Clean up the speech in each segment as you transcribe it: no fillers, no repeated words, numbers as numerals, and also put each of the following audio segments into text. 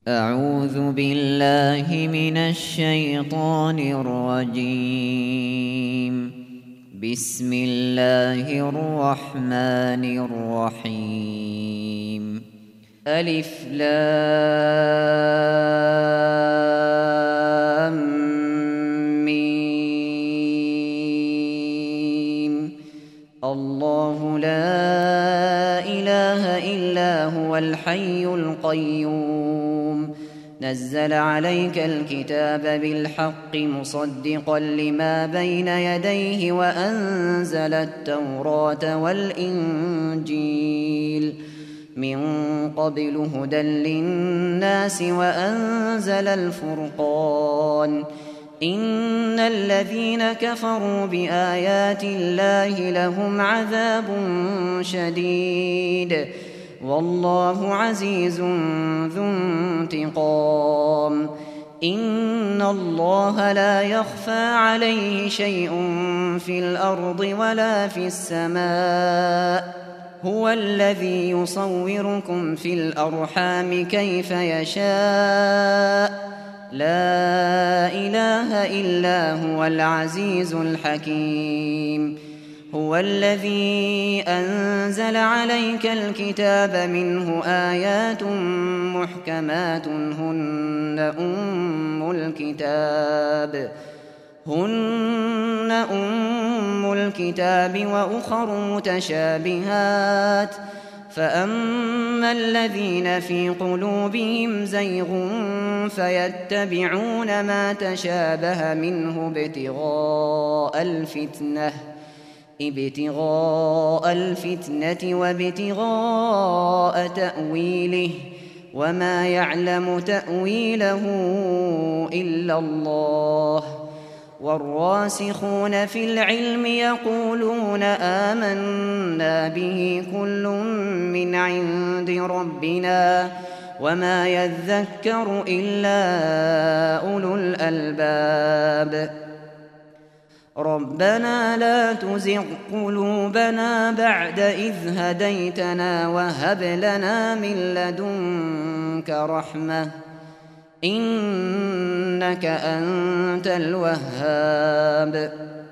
أعوذ بالله من الشيطان الرجيم. بسم الله الرحمن الرحيم. ألف لام ميم. الله لا إله إلا هو الحي القيوم. نزل عليك الكتاب بالحق مصدقا لما بين يديه وأنزل التوراة والإنجيل من قبل هدى للناس وأنزل الفرقان. إن الذين كفروا بآيات الله لهم عذاب شديد والله عزيز ذو انتقام. إن الله لا يخفى عليه شيء في الأرض ولا في السماء. هو الذي يصوركم في الأرحام كيف يشاء. لا إله إلا هو العزيز الحكيم. هو الذي أنزل عليك الكتاب منه آيات محكمات هن أم الكتاب وأخر متشابهات. فأما الذين في قلوبهم زيغ فيتبعون ما تشابه منه ابتغاء الفتنة وابتغاء تأويله وما يعلم تأويله إلا الله. والراسخون في العلم يقولون آمنا به كل من عند ربنا وما يذكر إلا أولو الألباب. ربنا لا تزغ قلوبنا بعد إذ هديتنا وهب لنا من لدنك رحمة إنك أنت الوهاب.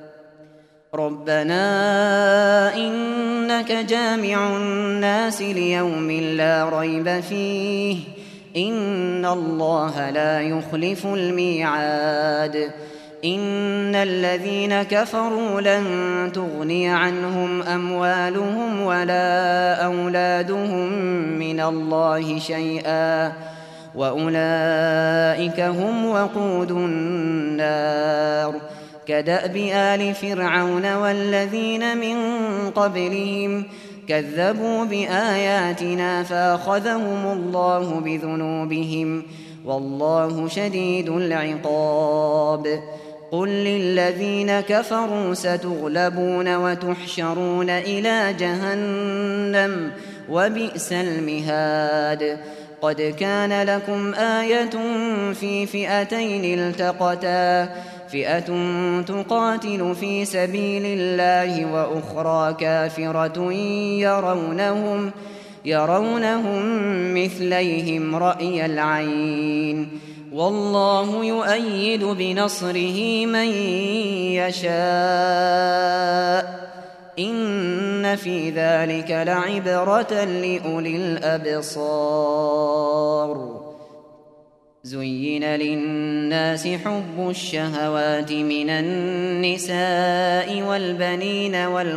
ربنا إنك جامع الناس ليوم لا ريب فيه إن الله لا يخلف الميعاد. إن الذين كفروا لن تغني عنهم أموالهم ولا أولادهم من الله شيئا وأولئك هم وقود النار. كدأب آل فرعون والذين من قبلهم كذبوا بآياتنا فأخذهم الله بذنوبهم والله شديد العقاب. قل للذين كفروا ستغلبون وتحشرون إلى جهنم وبئس المهاد. قد كان لكم آية في فئتين التقتا فئة تقاتل في سبيل الله وأخرى كافرة يرونهم مثليهم رأي العين والله يؤيد بنصره من يشاء. إن في ذلك لعبرة لأولي الأبصار. زين للناس حب الشهوات من النساء والبنين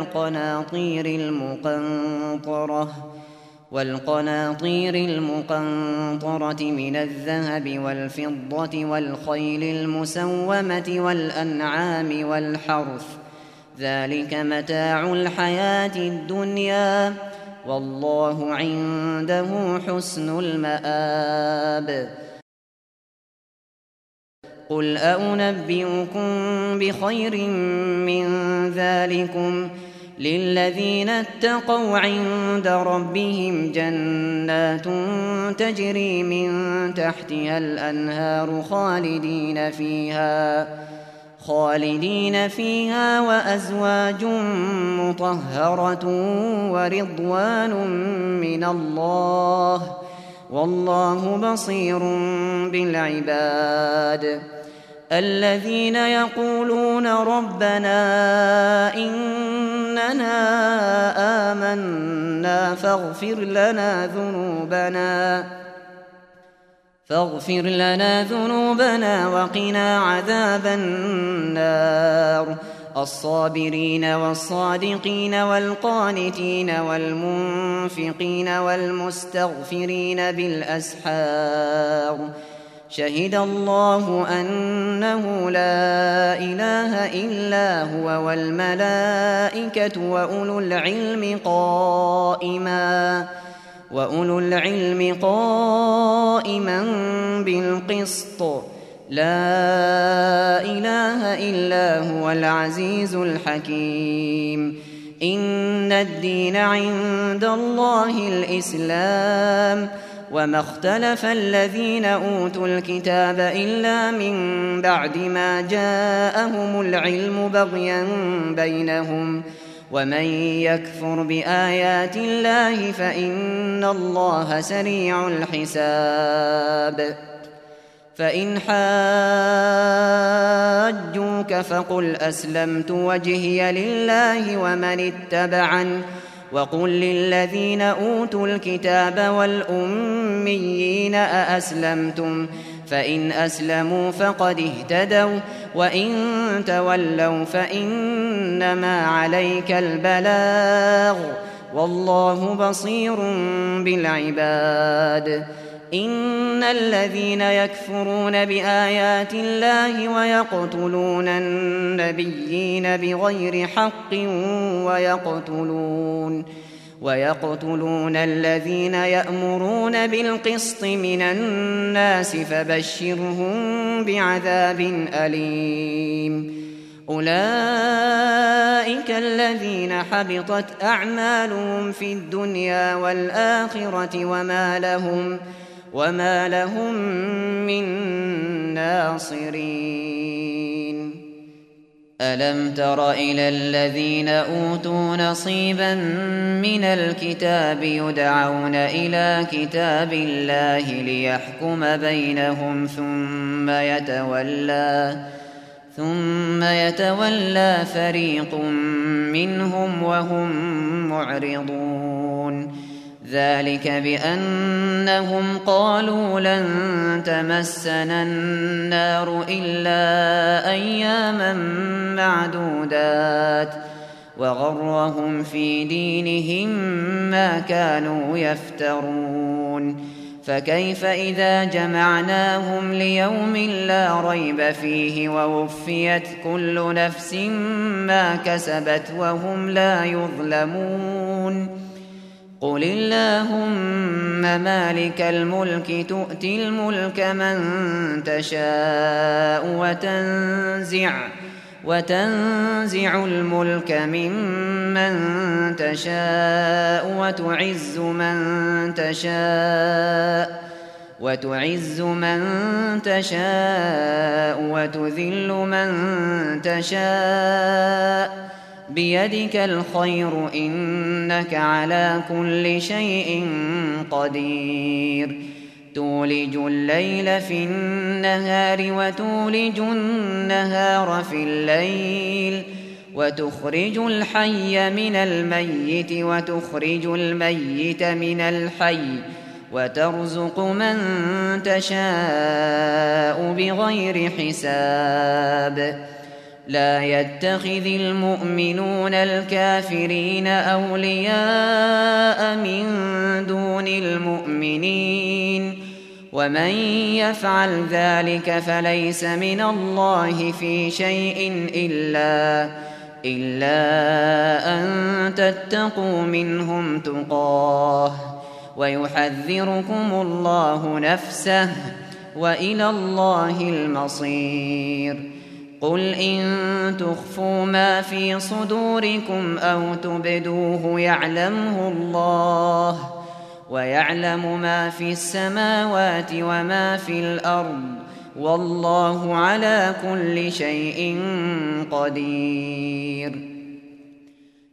والقناطير المقنطرة من الذهب والفضة والخيل المسومة والأنعام والحرث ذلك متاع الحياة الدنيا والله عنده حسن المآب. قل أنبئكم بخير من ذلكم للذين اتقوا عند ربهم جنات تجري من تحتها الأنهار خالدين فيها وأزواج مطهرة ورضوان من الله والله بصير بالعباد. الذين يقولون ربنا إننا آمنا فاغفر لنا ذنوبنا وقنا عذاب النار. الصابرين والصادقين والقانتين والمنفقين والمستغفرين بالأسحار. شهد الله أنه لا إله إلا هو والملائكة وأولو العلم قائما بالقسط. لا إله إلا هو العزيز الحكيم. إن الدين عند الله الإسلام وما اختلف الذين أوتوا الكتاب إلا من بعد ما جاءهم العلم بغيا بينهم ومن يكفر بآيات الله فإن الله سريع الحساب. فإن حاجوك فقل أسلمت وجهي لله ومن اتبعني وقل للذين أوتوا الكتاب والأميين أأسلمتم فإن أسلموا فقد اهتدوا وإن تولوا فإنما عليك البلاغ والله بصير بالعباد. إن الذين يكفرون بآيات الله ويقتلون النبيين بغير حق ويقتلون الذين يأمرون بالقسط من الناس فبشرهم بعذاب أليم. أولئك الذين حبطت أعمالهم في الدنيا والآخرة وما لهم من ناصرين. ألم تر إلى الذين أوتوا نصيبا من الكتاب يدعون إلى كتاب الله ليحكم بينهم ثم يتولى فريق منهم وهم معرضون. ذلك بأنهم قالوا لن تمسنا النار إلا أياما معدودات وغرهم في دينهم ما كانوا يفترون. فكيف إذا جمعناهم ليوم لا ريب فيه ووفيت كل نفس ما كسبت وهم لا يظلمون. قل اللهم مالك الملك تؤتي الملك من تشاء وتنزع الملك ممن تشاء وتعز من تشاء وتذل من تشاء بيدك الخير إنك على كل شيء قدير. تولج الليل في النهار وتولج النهار في الليل وتخرج الحي من الميت وتخرج الميت من الحي وترزق من تشاء بغير حساب. لا يتخذ المؤمنون الكافرين أولياء من دون المؤمنين ومن يفعل ذلك فليس من الله في شيء إلا أن تتقوا منهم تقاه ويحذركم الله نفسه وإلى الله المصير. قل إن تخفوا ما في صدوركم أو تبدوه يعلمه الله ويعلم ما في السماوات وما في الأرض والله على كل شيء قدير.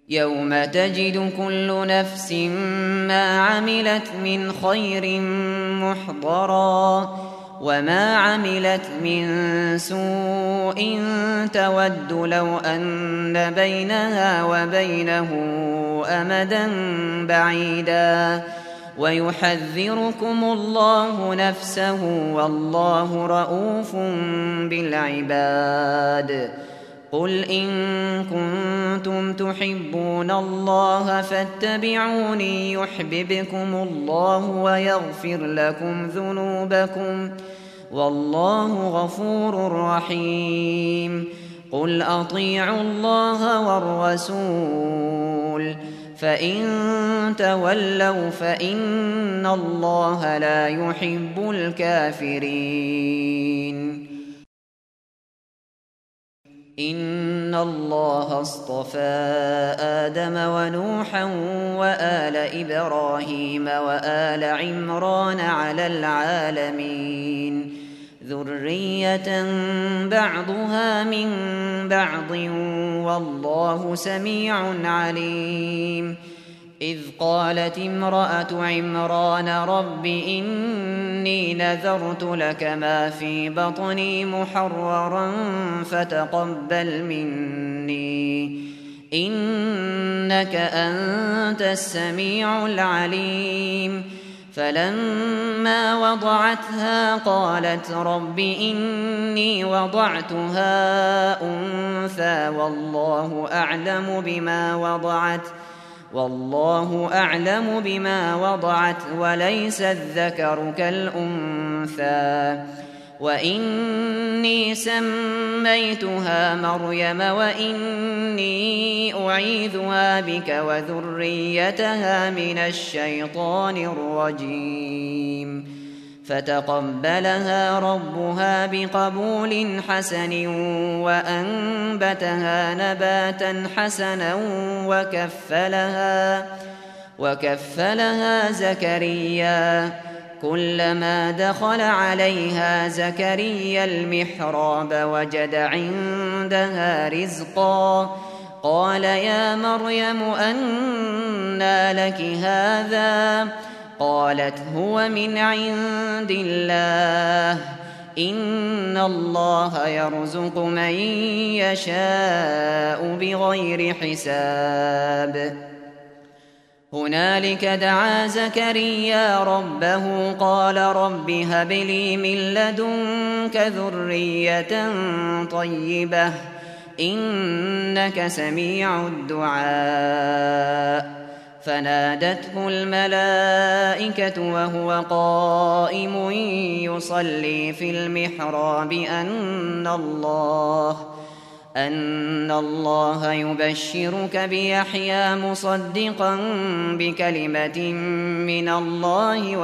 يوم تجد كل نفس ما عملت من خير محضرا وما عملت من سوء تود لو أن بينها وبينه أمدا بعيدا ويحذركم الله نفسه والله رءوف بالعباد قل إن كنتم تحبون الله فاتبعوني يحببكم الله ويغفر لكم ذنوبكم والله غفور رحيم قل أطيعوا الله والرسول فإن تولوا فإن الله لا يحب الكافرين إن الله اصطفى آدم ونوحا وآل إبراهيم وآل عمران على العالمين ذرية بعضها من بعض والله سميع عليم إذ قالت امرأة عمران رب إني نذرت لك ما في بطني محررا فتقبل مني إنك أنت السميع العليم فلما وضعتها قالت رب إني وضعتها أنثى والله أعلم بما وضعت وليس الذكر كالأنثى وإني سميتها مريم وإني أعيذها بك وذريتها من الشيطان الرجيم فتقبلها ربها بقبول حسن وأنبتها نباتا حسنا وكفلها زكريا كلما دخل عليها زكريا المحراب وجد عندها رزقا قال يا مريم أنى لك هذا قالت هو من عند الله إن الله يرزق من يشاء بغير حساب هنالك دعا زكريا ربه قال رب هب لي من لدنك ذرية طيبة إنك سميع الدعاء فنادته الملائكة وهو قائم يصلي في المحراب أن الله يبشرك بيحيى مصدقا بكلمة من الله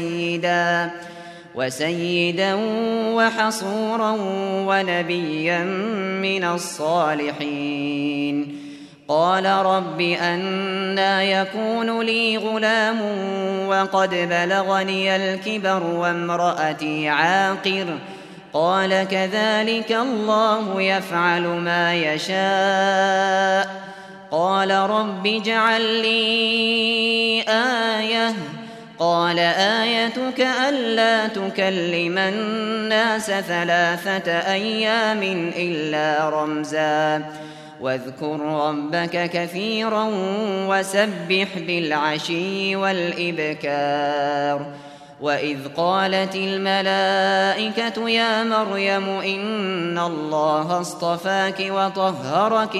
وسيدا وحصورا ونبيا من الصالحين قال رب أنى يكون لي غلام وقد بلغني الكبر وامرأتي عاقر قال كذلك الله يفعل ما يشاء قال رب اجعل لي آية قال آيتك ألا تكلم الناس 3 أيام إلا رمزا واذكر ربك كثيرا وسبح بالعشي والإبكار وإذ قالت الملائكة يا مريم إن الله اصطفاك وطهرك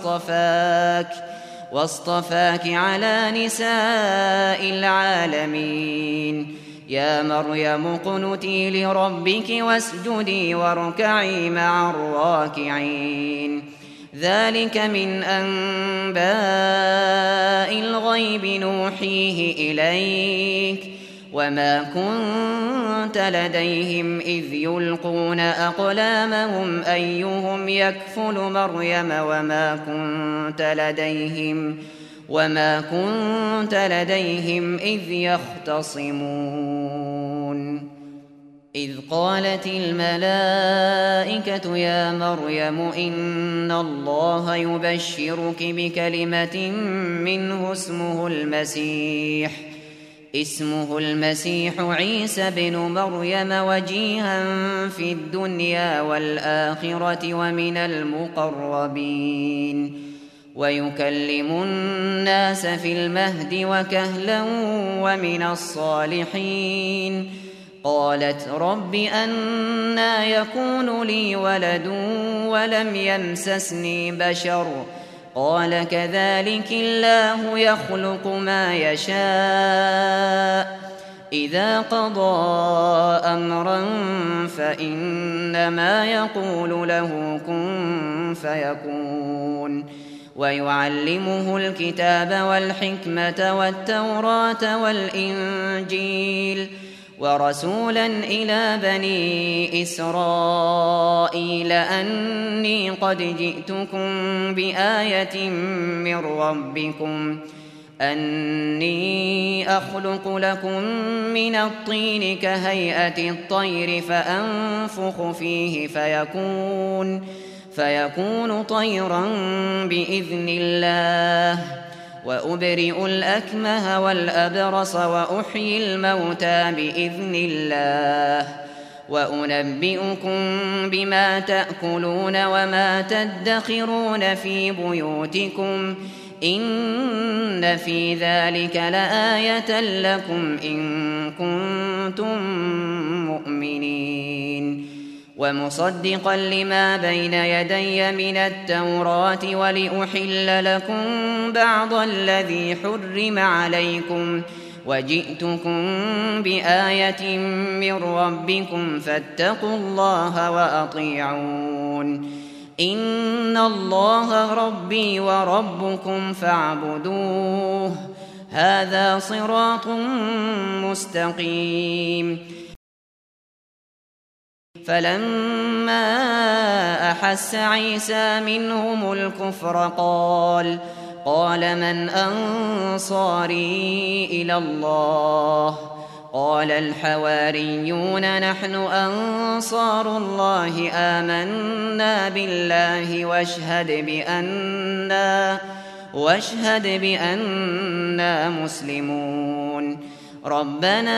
واصطفاك على نساء العالمين يا مريم اقنتي لربك واسجدي واركعي مع الراكعين ذلك من أنباء الغيب نوحيه إليك وما كنت لديهم إذ يلقون أقلامهم أيهم يكفل مريم وما كنت لديهم إذ يختصمون إذ قالت الملائكة يا مريم إن الله يبشرك بكلمة منه اسمه المسيح اسمه المسيح عيسى بن مريم وجيها في الدنيا والآخرة ومن المقربين ويكلم الناس في المهد وكهلا ومن الصالحين. قالت رب أنى يكون لي ولد ولم يمسسني بشر قال كذلك الله يخلق ما يشاء إذا قضى أمرا فإنما يقول له كن فيكون. ويعلمه الكتاب والحكمة والتوراة والإنجيل ورسولا إلى بني إسرائيل أني قد جئتكم بآية من ربكم أني أخلق لكم من الطين كهيئة الطير فأنفخ فيه فيكون طيرا بإذن الله وأبرئ الأكمه والأبرص وأحيي الموتى بإذن الله وأنبئكم بما تأكلون وما تدخرون في بيوتكم إن في ذلك لآية لكم إن كنتم مؤمنين. ومصدقا لما بين يدي من التوراة ولأحل لكم بعض الذي حرم عليكم وجئتكم بآية من ربكم فاتقوا الله وأطيعون. إن الله ربي وربكم فاعبدوه هذا صراط مستقيم. فلما أحس عيسى منهم الكفر قال من أنصاري إلى الله قال الحواريون نحن أنصار الله آمنا بالله واشهد بأننا مسلمون. ربنا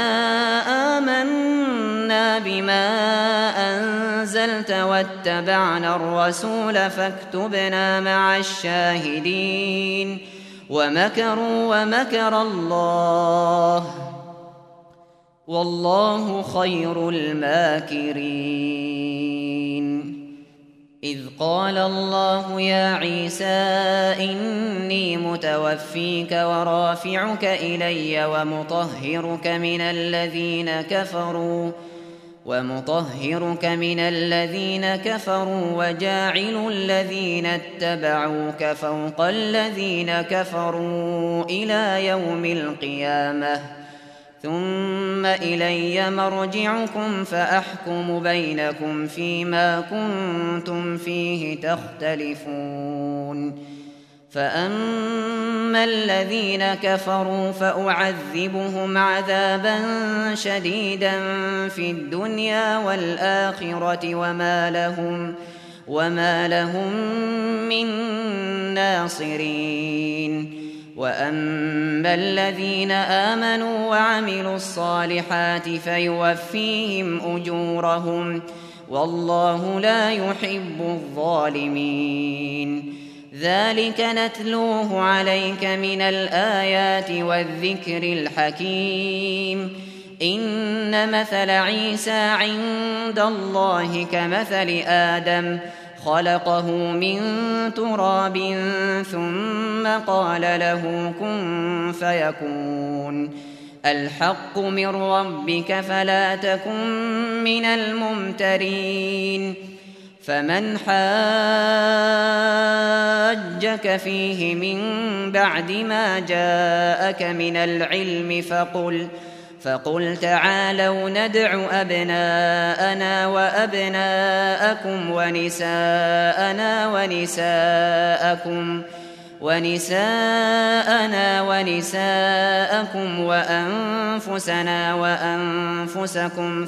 آمنا بما أنزلت واتبعنا الرسول فاكتبنا مع الشاهدين. ومكروا ومكر الله والله خير الماكرين. إذ قال الله يا عيسى إني متوفيك ورافعك إلي ومطهرك من الذين كفروا وجاعل الذين اتبعوك فوق الذين كفروا إلى يوم القيامة ثم إلي مرجعكم فأحكم بينكم فيما كنتم فيه تختلفون. فأما الذين كفروا فأعذبهم عذابا شديدا في الدنيا والآخرة وما لهم من ناصرين. وأما الذين آمنوا وعملوا الصالحات فيوفيهم أجورهم والله لا يحب الظالمين. ذلك نتلوه عليك من الآيات والذكر الحكيم. إن مثل عيسى عند الله كمثل آدم خلقه من تراب ثم قال له كن فيكون. الحق من ربك فلا تكن من الممترين. فمن حاجك فيه من بعد ما جاءك من العلم فقل تعالوا ندع أبناءنا وأبناءكم ونساءنا ونساءكم وأنفسنا وأنفسكم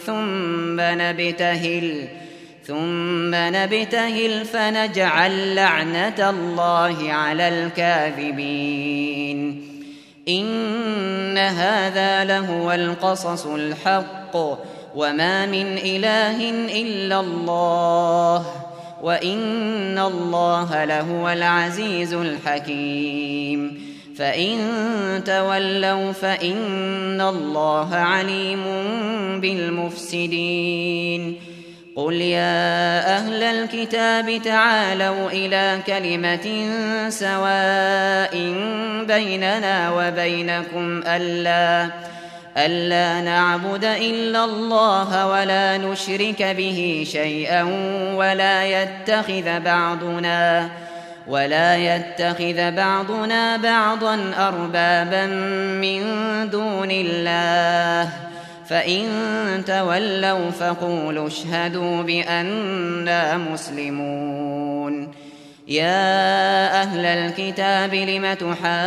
ثم نبتهل فنجعل لعنة الله على الكاذبين. إن هذا لهو القصص الحق وما من إله إلا الله وإن الله لهو العزيز الحكيم فإن تولوا فإن الله عليم بالمفسدين قل يا أهل الكتاب تعالوا إلى كلمة سواء بيننا وبينكم ألا نعبد إلا الله ولا نشرك به شيئا ولا يتخذ بعضنا بعضا أربابا من دون الله فإن تولوا فقولوا اشهدوا بأننا مسلمون يا أهل الكتاب لم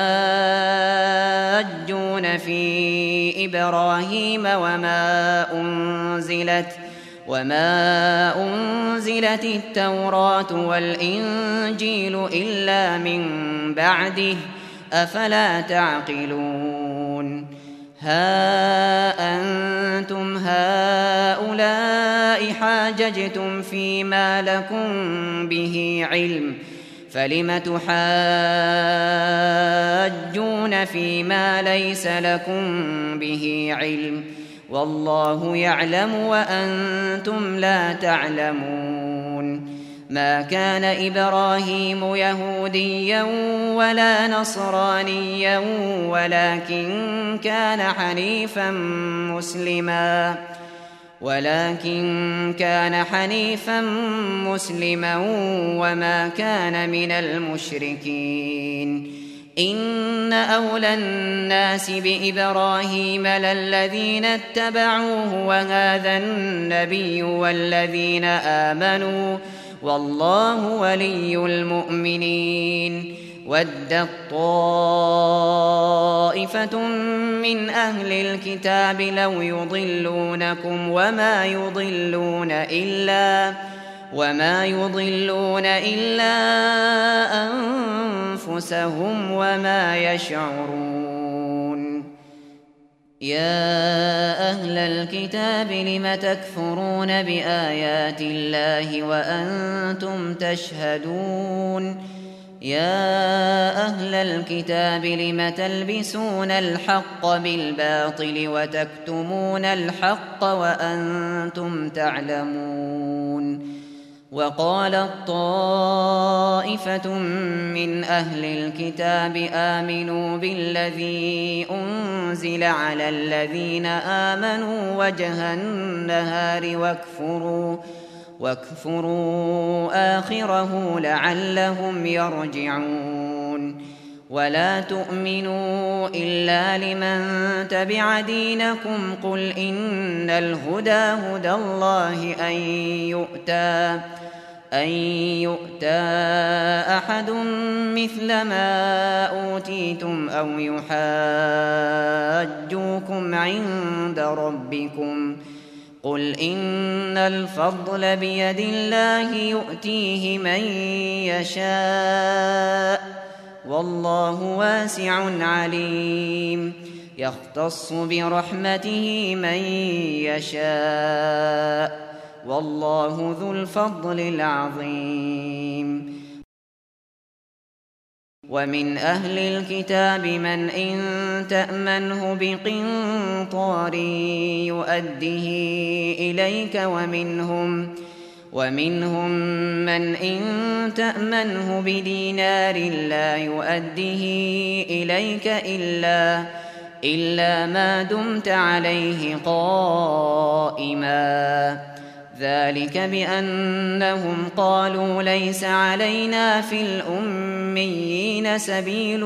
تحاجون في إبراهيم وما أنزلت التوراة والإنجيل إلا من بعده أفلا تعقلون ها أنتم هؤلاء حاججتم فيما لكم به علم فلم تحاجون فيما ليس لكم به علم والله يعلم وأنتم لا تعلمون ما كان إبراهيم يهوديا ولا نصرانيا ولكن كان حنيفا مسلما وما كان من المشركين إن أولى الناس بإبراهيم للذين اتبعوه وهذا النبي والذين آمنوا والله ولي المؤمنين ودت طائفة من أهل الكتاب لو يضلونكم وما يضلون إلا أنفسهم وما يشعرون يا أهل الكتاب لم تكفرون بآيات الله وأنتم تشهدون يا أهل الكتاب لم تلبسون الحق بالباطل وتكتمون الحق وأنتم تعلمون وقالت طائفة من أهل الكتاب آمنوا بالذي أنزل على الذين آمنوا وجه النهار واكفروا آخره لعلهم يرجعون ولا تؤمنوا إلا لمن تبع دينكم قل إن الهدى هدى الله أن يؤتى أحد مثل ما أوتيتم أو يحاجوكم عند ربكم قل إن الفضل بيد الله يؤتيه من يشاء والله واسع عليم يختص برحمته من يشاء والله ذو الفضل العظيم ومن أهل الكتاب من إن تأمنه بقنطار يؤده إليك ومنهم من إن تأمنه بدينار لا يؤده إليك إلا ما دمت عليه قائما ذلك بأنهم قالوا ليس علينا في الأميين سبيل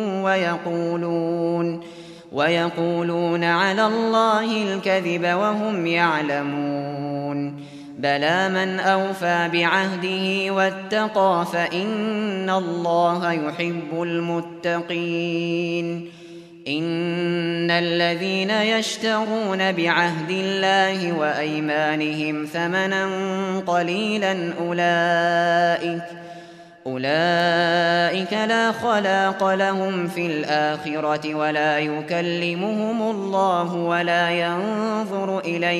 ويقولون على الله الكذب وهم يعلمون بلى من أوفى بعهده واتقى فإن الله يحب المتقين إن الذين يشترون بعهد الله وأيمانهم ثمنا قليلا أولئك لا خلاق لهم في الآخرة ولا يكلمهم الله ولا ينظر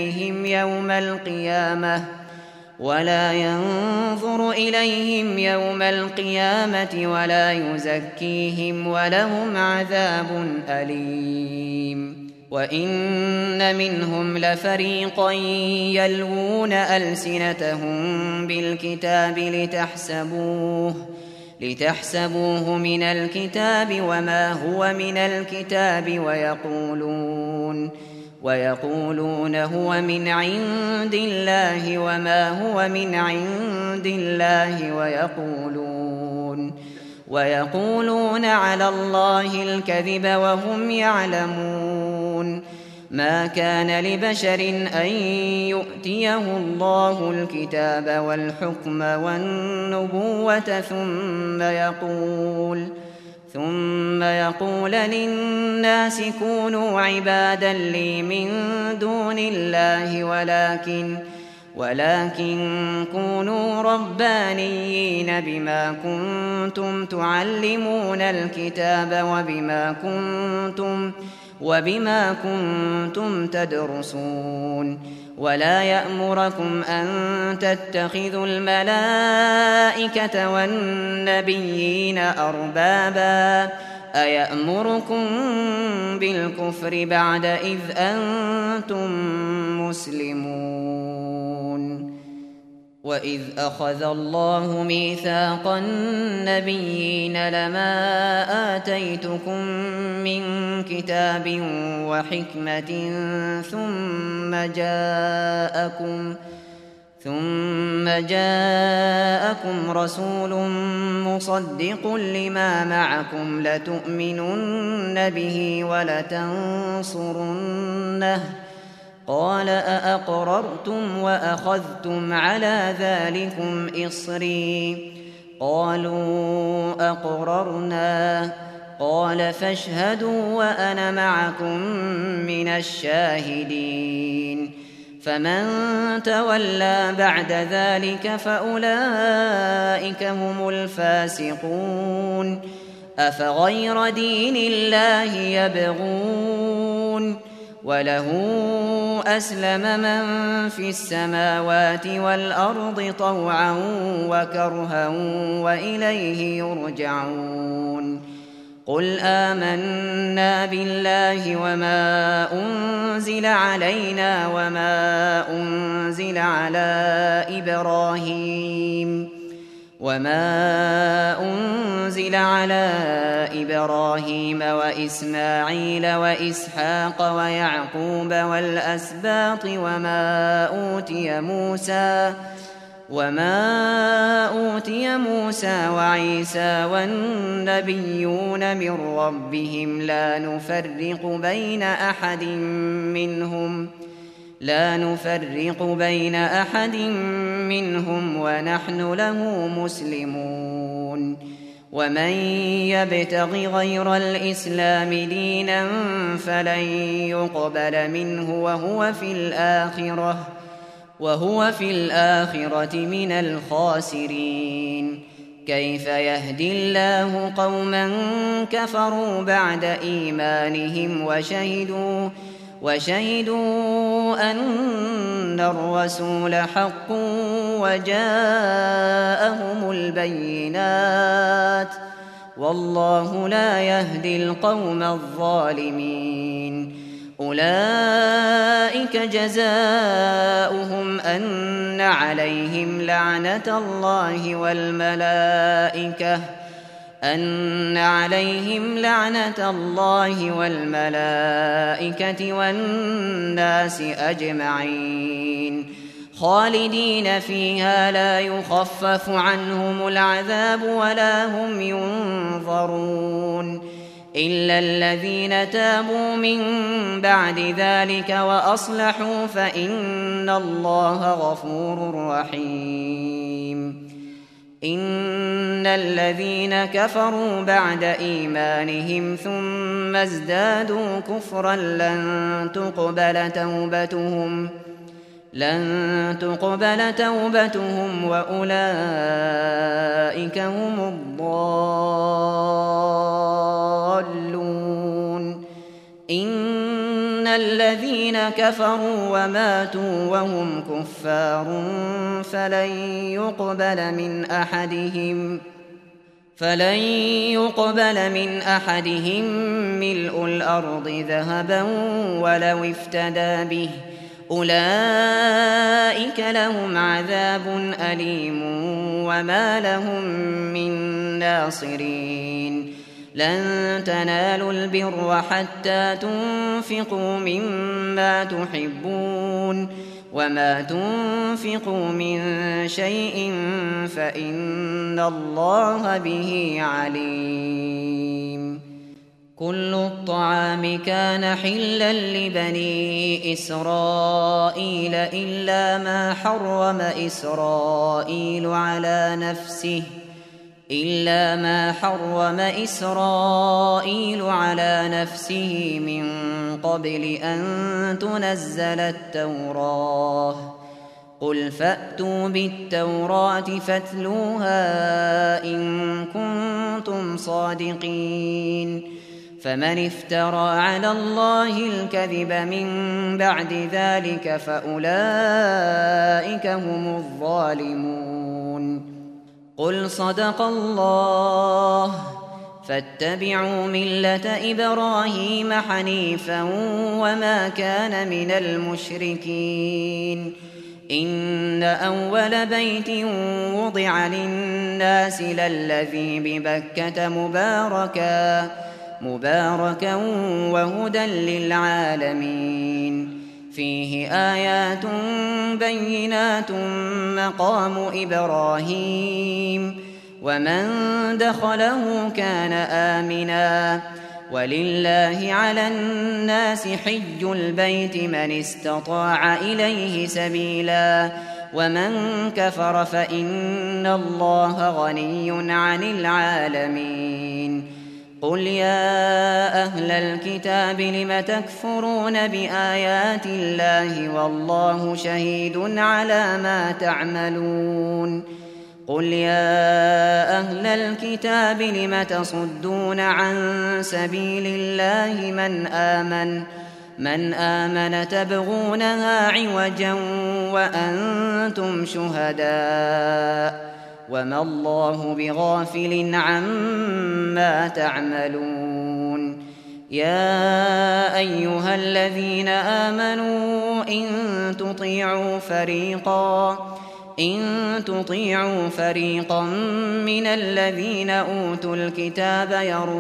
إليهم يوم القيامة ولا يزكيهم ولهم عذاب أليم. وإن منهم لفريقا يلوون ألسنتهم بالكتاب لتحسبوه من الكتاب وما هو من الكتاب ويقولون هو من عند الله وما هو من عند الله ويقولون على الله الكذب وهم يعلمون. ما كان لبشر أن يؤتيه الله الكتاب والحكم والنبوة ثم يقول للناس كونوا عبادا لي من دون الله ولكن كونوا ربانيين بما كنتم تعلمون الكتاب وبما كنتم تدرسون. ولا يأمركم أن تتخذوا الملائكة والنبيين أربابا أيأمركم بالكفر بعد إذ أنتم مسلمون. وإذ أخذ الله ميثاق النبيين لما آتيتكم من كتاب وحكمة ثم جاءكم رسول مصدق لما معكم لتؤمنن به ولتنصرنه قال أأقررتم وأخذتم على ذلكم إصري قالوا أقررنا قال فاشهدوا وأنا معكم من الشاهدين. فمن تولى بعد ذلك فأولئك هم الفاسقون. أفغير دين الله يبغون وله أسلم من في السماوات والأرض طوعا وكرها وإليه يرجعون. قل آمنا بالله وما أنزل علينا وما أنزل على إبراهيم وإسماعيل وإسحاق ويعقوب والأسباط وما أوتي موسى وعيسى والنبيون من ربهم لا نفرق بين أحد منهم ونحن له مسلمون. ومن يبتغ غير الإسلام دينا فلن يقبل منه وهو في الآخرة من الخاسرين. كيف يهدي الله قوما كفروا بعد إيمانهم وشهدوا أن الرسول حق وجاءهم البينات والله لا يهدي القوم الظالمين. أولئك جزاؤهم أن عليهم لعنة الله والملائكة والناس أجمعين خالدين فيها لا يخفف عنهم العذاب ولا هم ينظرون إلا الذين تابوا من بعد ذلك وأصلحوا فإن الله غفور رحيم. إن الذين كفروا بعد إيمانهم ثم ازدادوا كفرا لن تقبل توبتهم لن تقبل توبتهم وأولئك هم الضالون. إن الذين كفروا وماتوا وهم كفار فلن يقبل من أحدهم ملء الأرض ذهبا ولو افتدى به، أولئك لهم عذاب أليم وما لهم من ناصرين. لن تنالوا البر حتى تنفقوا مما تحبون، وما تنفقوا من شيء فإن الله به عليم. كل الطعام كان حلا لبني إسرائيل إلا ما حرم إسرائيل على نفسه من قبل أن تنزل التوراة. قل فأتوا بالتوراة فاتلوها إن كنتم صادقين. فمن افترى على الله الكذب من بعد ذلك فأولئك هم الظالمون. قل صدق الله، فاتبعوا ملة إبراهيم حنيفا وما كان من المشركين. إن أول بيت وضع للناس للذي ببكة مباركا وهدى للعالمين. فيه آيات بينات مقام إبراهيم ومن دخله كان آمنا. ولله على الناس حج البيت من استطاع إليه سبيلا، ومن كفر فإن الله غني عن العالمين. قل يا أهل الكتاب لم تكفرون بآيات الله والله شهيد على ما تعملون. قل يا أهل الكتاب لم تصدون عن سبيل الله من آمن تبغونها عوجا وأنتم شهداء، وما الله بغافل عما تعملون. يا أيها الذين آمنوا إن تطيعوا فريقا من الذين أوتوا الكتاب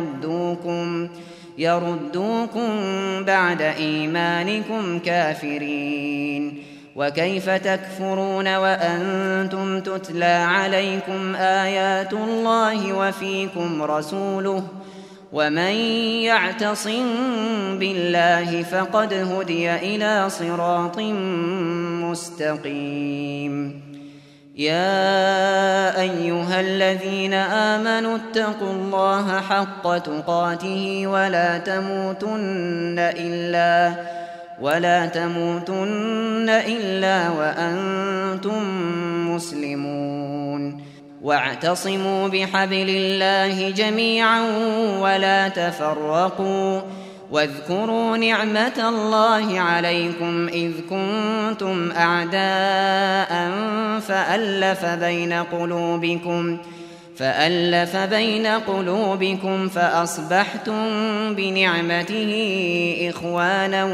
يردوكم بعد إيمانكم كافرين. وكيف تكفرون وأنتم تتلى عليكم آيات الله وفيكم رسوله؟ ومن يعتصم بالله فقد هدي إلى صراط مستقيم. يا أيها الذين آمنوا اتقوا الله حق تقاته ولا تموتن إلا وأنتم مسلمون. واعتصموا بحبل الله جميعا ولا تفرقوا. واذكروا نعمة الله عليكم إذ كنتم أعداء فألف بين قلوبكم فأصبحتم بنعمته إخوانا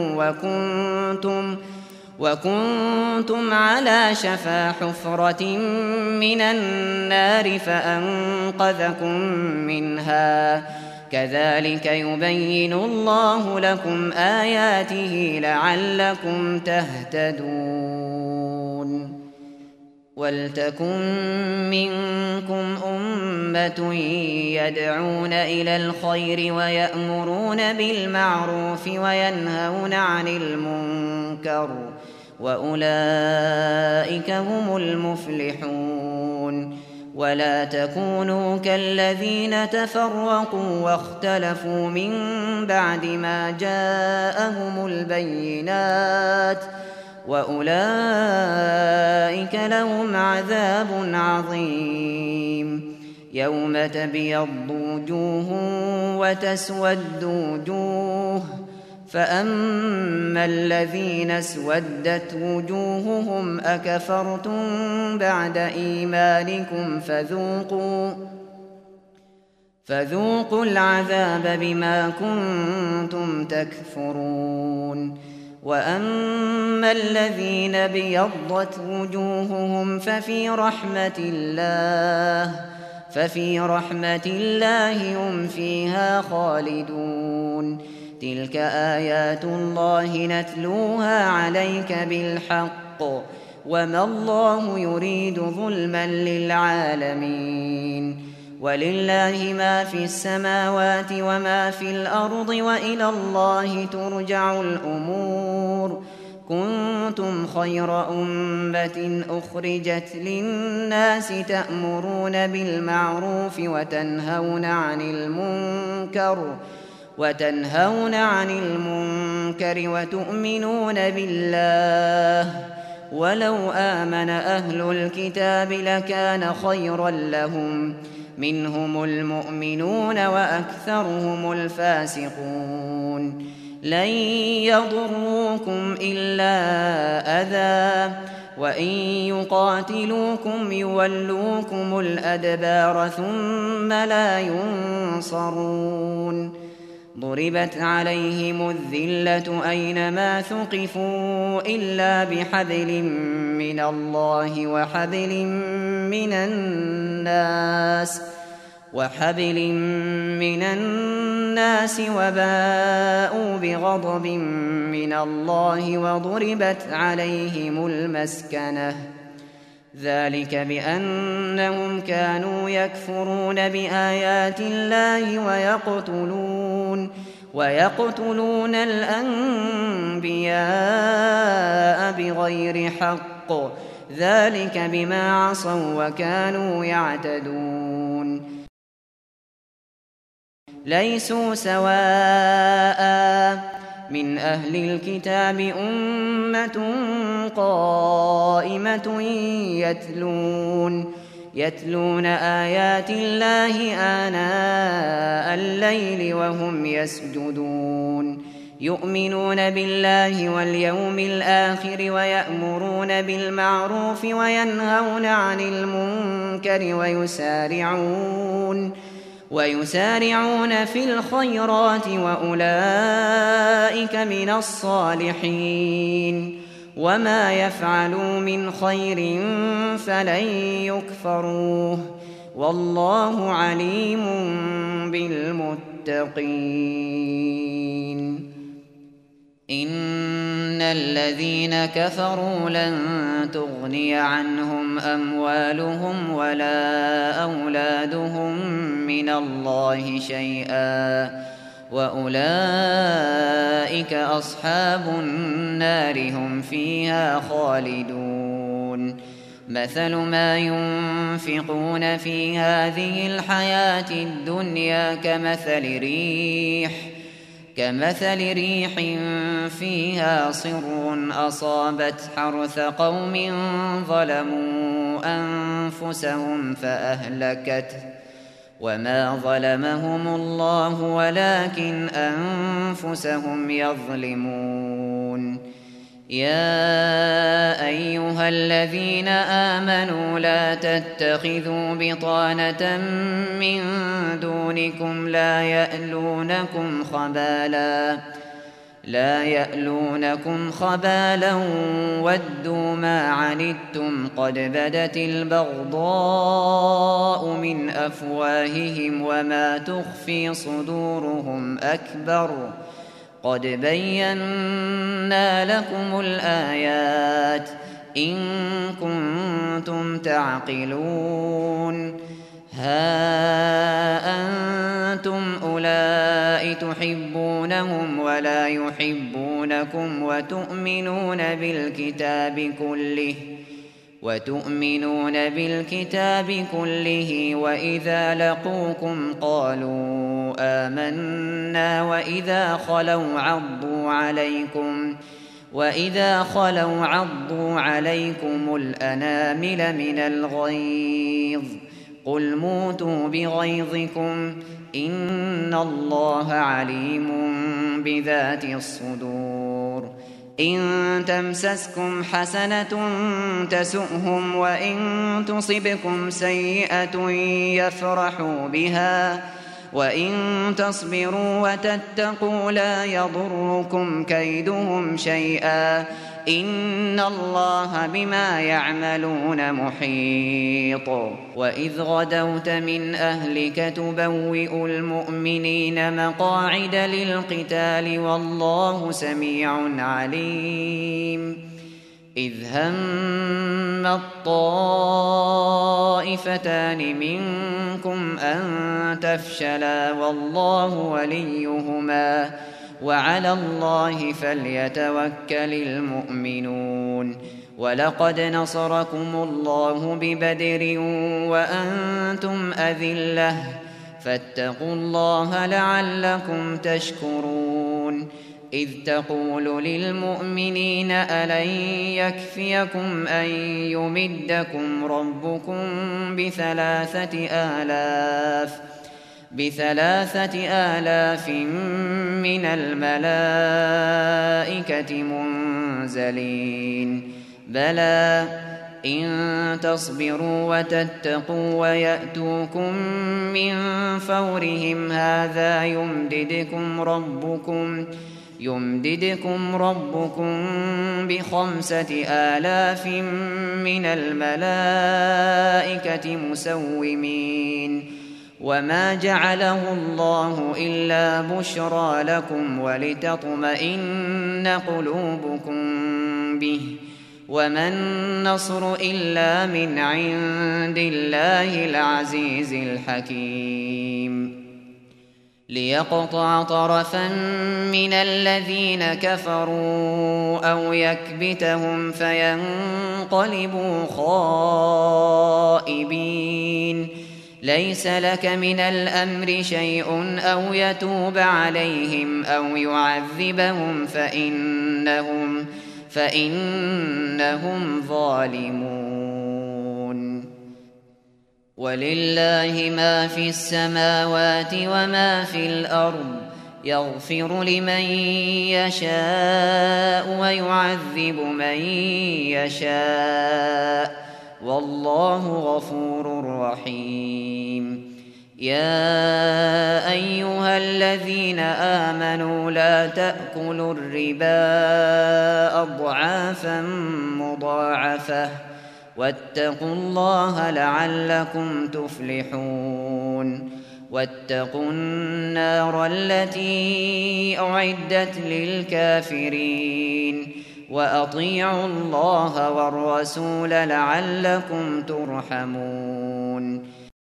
وكنتم على شفا حفرة من النار فأنقذكم منها. كذلك يبين الله لكم آياته لعلكم تهتدون. ولتكن منكم أمة يدعون إلى الخير ويأمرون بالمعروف وينهون عن المنكر، وأولئك هم المفلحون. ولا تكونوا كالذين تفرقوا واختلفوا من بعد ما جاءهم البينات، وأولئك لهم عذاب عظيم. يوم تبيض وجوه وتسود وجوه، فأما الذين اسودت وجوههم أكفرتم بعد إيمانكم فذوقوا العذاب بما كنتم تكفرون. وأما الذين ابيضت وجوههم ففي رحمة الله هم فيها خالدون. تلك آيات الله نتلوها عليك بالحق، وما الله يريد ظلما للعالمين. ولله ما في السماوات وما في الأرض، وإلى الله ترجع الأمور. كنتم خير أمة أخرجت للناس تأمرون بالمعروف وتنهون عن المنكر وتؤمنون بالله. ولو آمن أهل الكتاب لكان خيرا لهم، منهم المؤمنون وأكثرهم الفاسقون. لن يضروكم إلا أذى، وإن يقاتلوكم يولوكم الأدبار ثم لا ينصرون. ضربت عليهم الذلة أينما ثقفوا إلا بحبل من الله وحبل من الناس وباءوا بغضب من الله وضربت عليهم المسكنة. ذلك بأنهم كانوا يكفرون بآيات الله ويقتلون الأنبياء بغير حق. ذلك بما عصوا وكانوا يعتدون. ليسوا سواء من أهل الكتاب أمة قائمة يتلون آيات الله آناء الليل وهم يسجدون. يؤمنون بالله واليوم الآخر ويأمرون بالمعروف وينهون عن المنكر ويسارعون في الخيرات وأولئك من الصالحين. وما يفعلوا من خير فلن يكفروه، والله عليم بالمتقين. إن الذين كفروا لن تغني عنهم أموالهم ولا أولادهم من الله شيئا، وأولئك أصحاب النار هم فيها خالدون. مثل ما ينفقون في هذه الحياة الدنيا كمثل ريح فيها صر أصابت حرث قوم ظلموا أنفسهم فأهلكته، وما ظلمهم الله ولكن أنفسهم يظلمون. يا أيها الذين آمنوا لا تتخذوا بطانة من دونكم لا يألونكم خبالا ودوا ما عنتم قد بدت البغضاء من أفواههم وما تخفي صدورهم أكبر. قد بينا لكم الآيات إن كنتم تعقلون. ها أنتم أولئك تحبونهم ولا يحبونكم وتؤمنون بالكتاب كله وإذا لقوكم قالوا آمنا وإذا خلوا عضوا عليكم الأنامل من الغيظ قل موتوا بغيظكم إن الله عليم بذات الصدور إن تمسسكم حسنة تسؤهم وإن تصبكم سيئة يفرحوا بها وإن تصبروا وتتقوا لا يضركم كيدهم شيئا إن الله بما يعملون محيط وإذ غدوت من أهلك تبوئ المؤمنين مقاعد للقتال والله سميع عليم إذ هم الطائفتان منكم أن تفشلا والله وليهما وعلى الله فليتوكل المؤمنون ولقد نصركم الله ببدر وأنتم أذلة فاتقوا الله لعلكم تشكرون إذ تقول للمؤمنين ألن يكفيكم أن يمدكم ربكم ب3,000 من الملائكة منزلين بلى إن تصبروا وتتقوا ويأتوكم من فورهم هذا يمددكم ربكم ب5,000 من الملائكة مسومين وما جعله الله إلا بشرى لكم ولتطمئن قلوبكم به وما النصر إلا من عند الله العزيز الحكيم ليقطع طرفا من الذين كفروا أو يكبتهم فينقلبوا خائبين ليس لك من الأمر شيء أو يتوب عليهم أو يعذبهم فإنهم ظالمون ولله ما في السماوات وما في الأرض يغفر لمن يشاء ويعذب من يشاء والله غفور رحيم يا أيها الذين آمنوا لا تأكلوا الربا أضعافا مضاعفة واتقوا الله لعلكم تفلحون واتقوا النار التي أعدت للكافرين وأطيعوا الله والرسول لعلكم ترحمون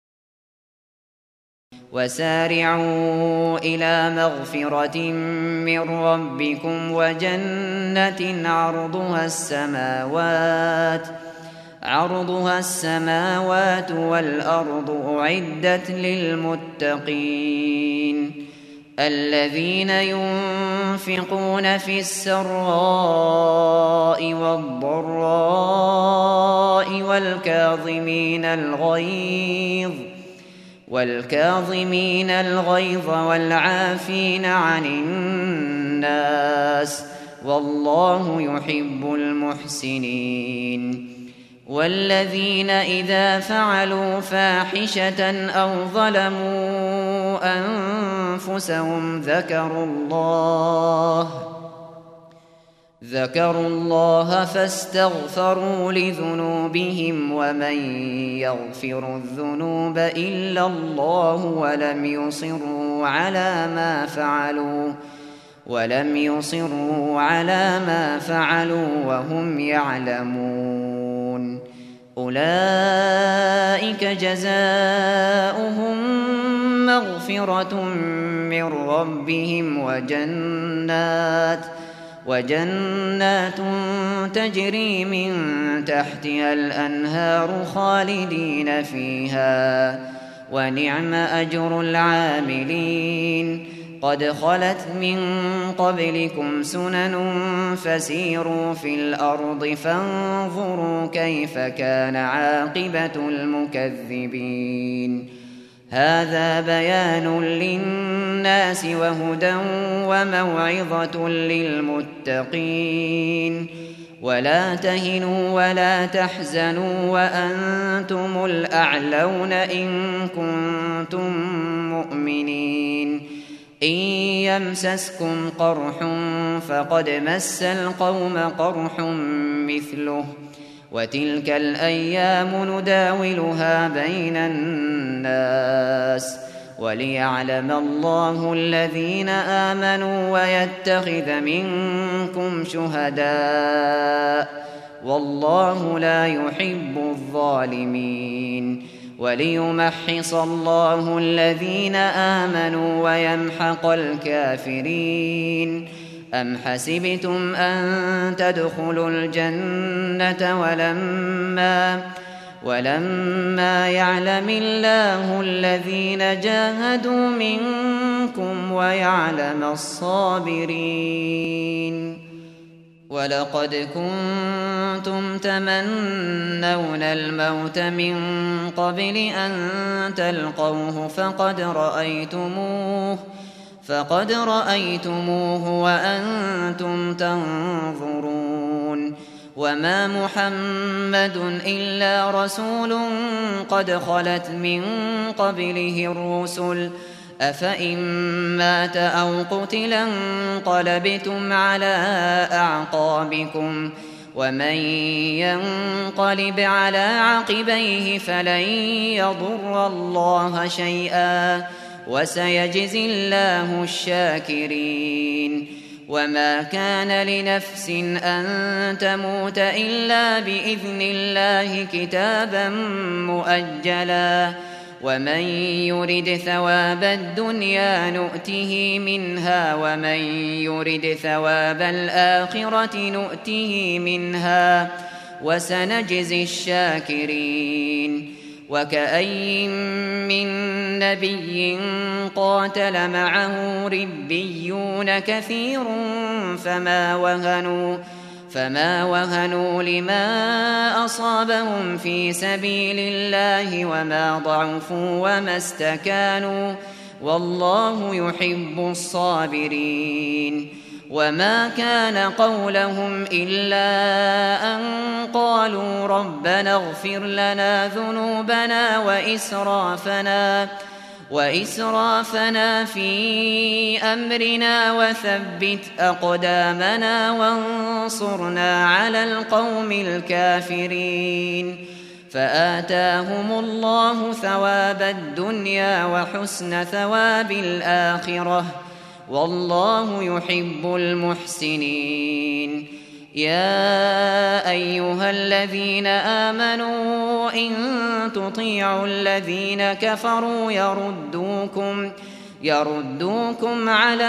وسارعوا إلى مغفرة من ربكم وجنة عرضها السماوات والأرض أعدت للمتقين الذين ينفقون في السراء والضراء والكاظمين الغيظ والعافين عن الناس والله يحب المحسنين والذين إذا فعلوا فاحشة أو ظلموا أنفسهم ذكروا الله فاستغفروا لذنوبهم ومن يغفر الذنوب إلا الله ولم يصروا على ما فعلوا وهم يعلمون أولئك جزاؤهم مغفرة من ربهم وجنات تجري من تحتها الأنهار خالدين فيها ونعم أجر العاملين قد خلت من قبلكم سنن فسيروا في الأرض فانظروا كيف كان عاقبة المكذبين هذا بيان للناس وهدى وموعظة للمتقين ولا تهنوا ولا تحزنوا وأنتم الأعلون إن كنتم مؤمنين إن يمسسكم قرح فقد مس القوم قرح مثله وتلك الأيام نداولها بين الناس وليعلم الله الذين آمنوا ويتخذ منكم شهداء والله لا يحب الظالمين وليمحص الله الذين آمنوا ويمحق الكافرين أم حسبتم أن تدخلوا الجنة ولما يعلم الله الذين جاهدوا منكم ويعلم الصابرين ولقد كنتم تمنون الموت من قبل أن تلقوه فقد رأيتموه وأنتم تنظرون وما محمد إلا رسول قد خلت من قبله الرسل أفإن مات أو قتلا انقلبتم على أعقابكم ومن ينقلب على عقبيه فلن يضر الله شيئا وسيجزي الله الشاكرين وما كان لنفس أن تموت إلا بإذن الله كتابا مؤجلا ومن يرد ثواب الدنيا نؤته منها ومن يرد ثواب الآخرة نؤته منها وسنجزي الشاكرين وكأين من نبي قاتل معه ربيون كثير فما وهنوا لما أصابهم في سبيل الله وما ضعفوا وما استكانوا والله يحب الصابرين وما كان قولهم إلا أن قالوا ربنا اغفر لنا ذنوبنا وإسرافنا في أمرنا وثبت أقدامنا وانصرنا على القوم الكافرين فآتاهم الله ثواب الدنيا وحسن ثواب الآخرة والله يحب المحسنين يا أيها الذين آمنوا إن تطيعوا الذين كفروا يردوكم على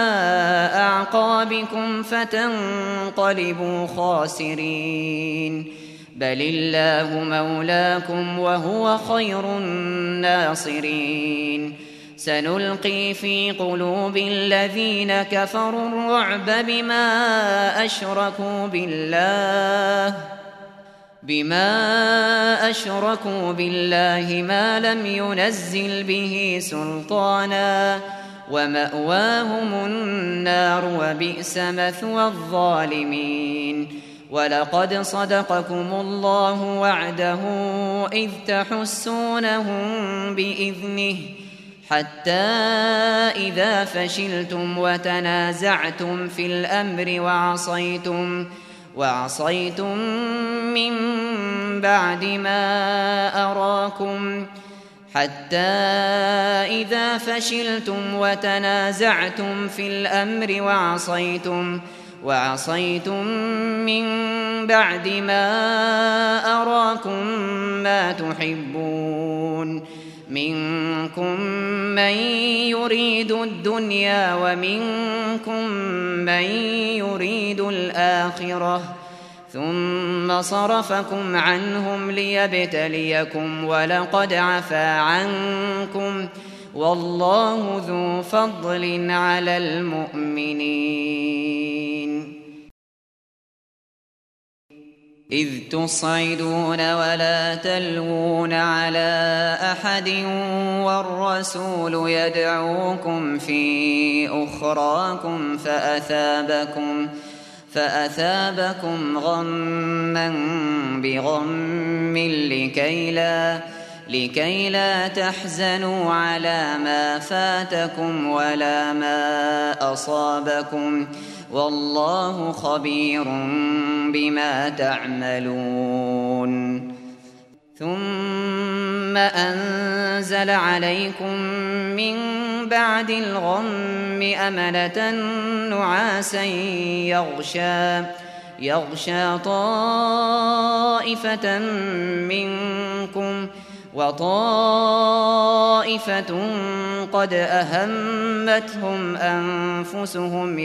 أعقابكم فتنقلبوا خاسرين بل الله مولاكم وهو خير الناصرين سنلقي في قلوب الذين كفروا الرعب بما أشركوا بالله ما لم ينزل به سلطانا ومأواهم النار وبئس مثوى الظالمين ولقد صدقكم الله وعده إذ تحسونهم بإذنه حتى إذا فشلتم وتنازعتم في الأمر وعصيتم من بعد ما أراكم ما تحبون منكم من يريد الدنيا ومنكم من يريد الآخرة ثم صرفكم عنهم ليبتليكم ولقد عفا عنكم والله ذو فضل على المؤمنين. إذ تصعدون ولا تلوون على أحد والرسول يدعوكم في أخراكم فأثابكم غما بغم لكي لا تحزنوا على ما فاتكم ولا ما أصابكم والله خبير بما تعملون. ثم أنزل عليكم من بعد الغم أمنة نعاسا يغشى طائفة منكم وطائفة قد أهمتهم أنفسهم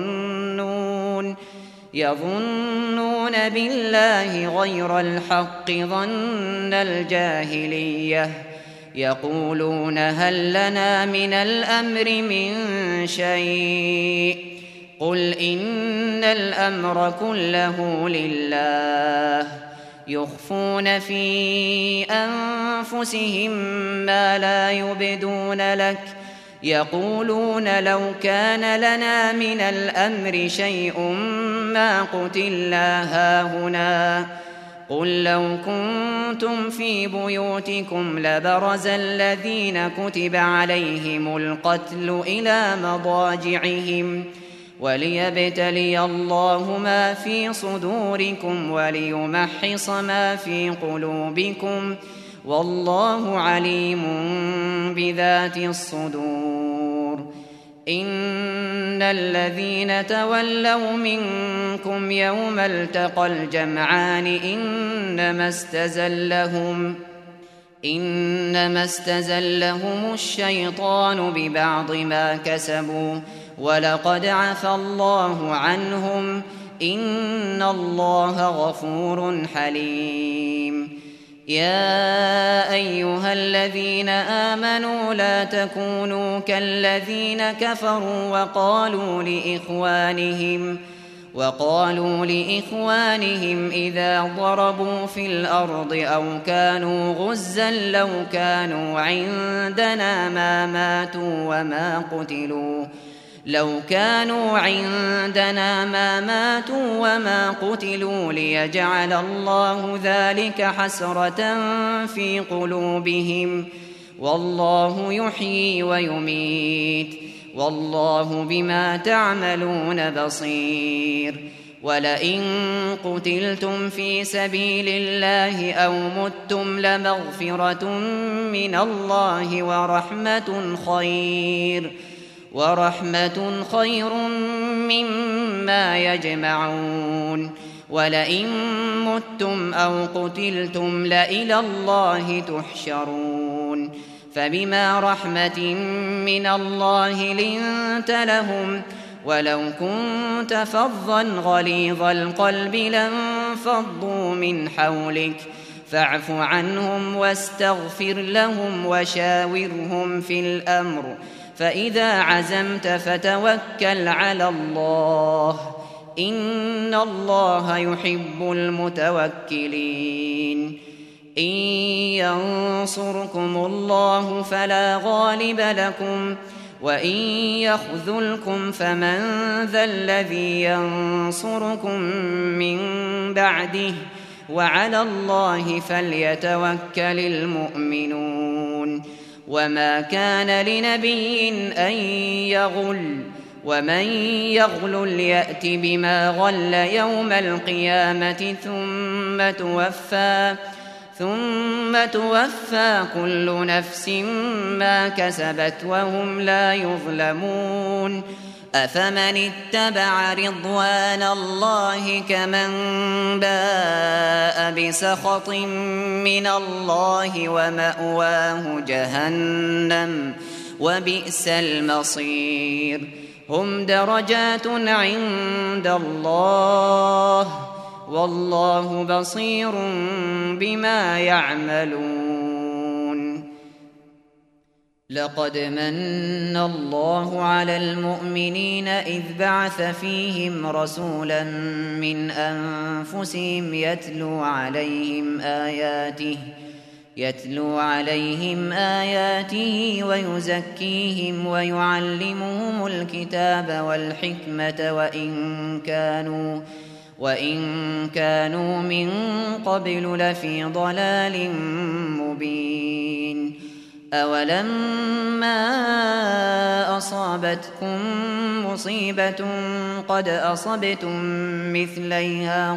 يظنون بالله غير الحق ظن الجاهلية يقولون هل لنا من الأمر من شيء قل إن الأمر كله لله يخفون في أنفسهم ما لا يبدون لك يقولون لو كان لنا من الأمر شيء ما قتلنا هاهنا قل لو كنتم في بيوتكم لبرز الذين كتب عليهم القتل إلى مضاجعهم وليبتلي الله ما في صدوركم وليمحص ما في قلوبكم والله عليم بذات الصدور. إن الذين تولوا منكم يوم التقى الجمعان إنما استزلهم الشيطان ببعض ما كسبوا ولقد عفى الله عنهم إن الله غفور حليم. يا أيها الذين آمنوا لا تكونوا كالذين كفروا وقالوا لإخوانهم إذا ضربوا في الأرض أو كانوا غزا لو كانوا عندنا ما ماتوا وما قتلوا ليجعل الله ذلك حسرة في قلوبهم والله يحيي ويميت والله بما تعملون بصير. ولئن قتلتم في سبيل الله أو متم لمغفرة من الله ورحمة خير مما يجمعون. ولئن متم أو قتلتم لإلى الله تحشرون. فبما رحمة من الله لنت لهم ولو كنت فظا غليظ القلب لانفضوا من حولك فاعف عنهم واستغفر لهم وشاورهم في الأمر فإذا عزمت فتوكل على الله إن الله يحب المتوكلين. إن ينصركم الله فلا غالب لكم وإن يخذلكم فمن ذا الذي ينصركم من بعده وعلى الله فليتوكل المؤمنون. وما كان لنبي أن يغل ومن يغل يأت بما غل يوم القيامة ثم توفى كل نفس ما كسبت وهم لا يظلمون. أفمن اتبع رضوان الله كمن باء بسخط من الله ومأواه جهنم وبئس المصير. هم درجات عند الله والله بصير بما يعملون. لقد من الله على المؤمنين إذ بعث فيهم رسولا من أنفسهم يتلو عليهم آياته ويزكيهم ويعلمهم الكتاب والحكمة وإن كانوا من قبل لفي ضلال مبين. أولما أصابتكم مصيبة قد أصبتم مثليها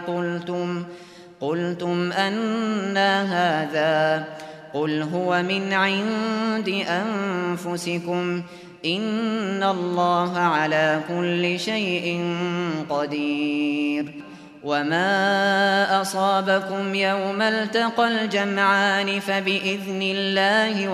قلتم أنى هذا قل هو من عند أنفسكم إن الله على كل شيء قدير. وما أصابكم يوم التقى الجمعان فبإذن الله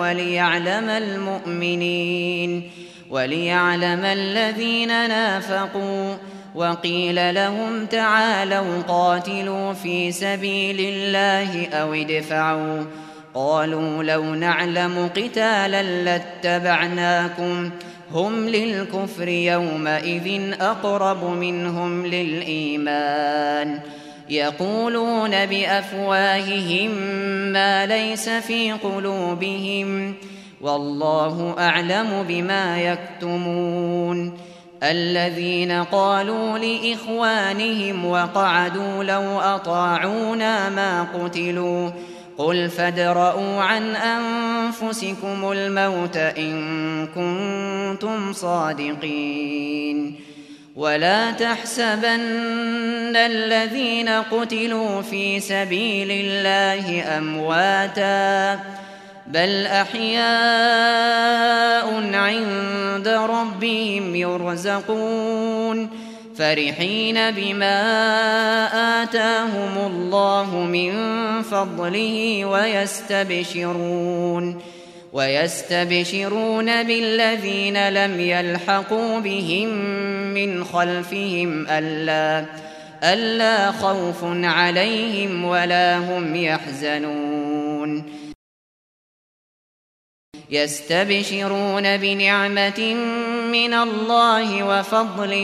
وليعلم الذين نافقوا. وقيل لهم تعالوا قاتلوا في سبيل الله أو ادفعوا قالوا لو نعلم قتالا لاتبعناكم هم للكفر يومئذ أقرب منهم للإيمان يقولون بأفواههم ما ليس في قلوبهم والله أعلم بما يكتمون. الذين قالوا لإخوانهم وقعدوا لو أطاعونا ما قتلوا قل فادرءوا عن أنفسكم الموت إن كنتم صادقين. ولا تحسبن الذين قتلوا في سبيل الله أمواتا بل أحياء عند ربهم يرزقون فرحين بما آتاهم الله من فضله ويستبشرون بالذين لم يلحقوا بهم من خلفهم ألا خوف عليهم ولا هم يحزنون. يستبشرون بنعمة من الله وفضل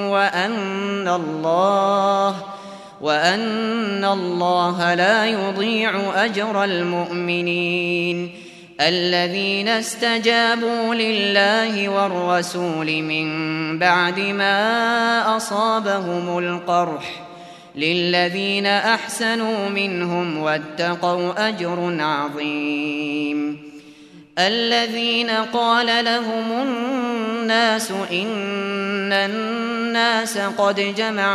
وأن الله لا يضيع أجر المؤمنين. الذين استجابوا لله والرسول من بعد ما أصابهم القرح للذين أحسنوا منهم واتقوا أجر عظيم. الذين قال لهم الناس إن الناس قد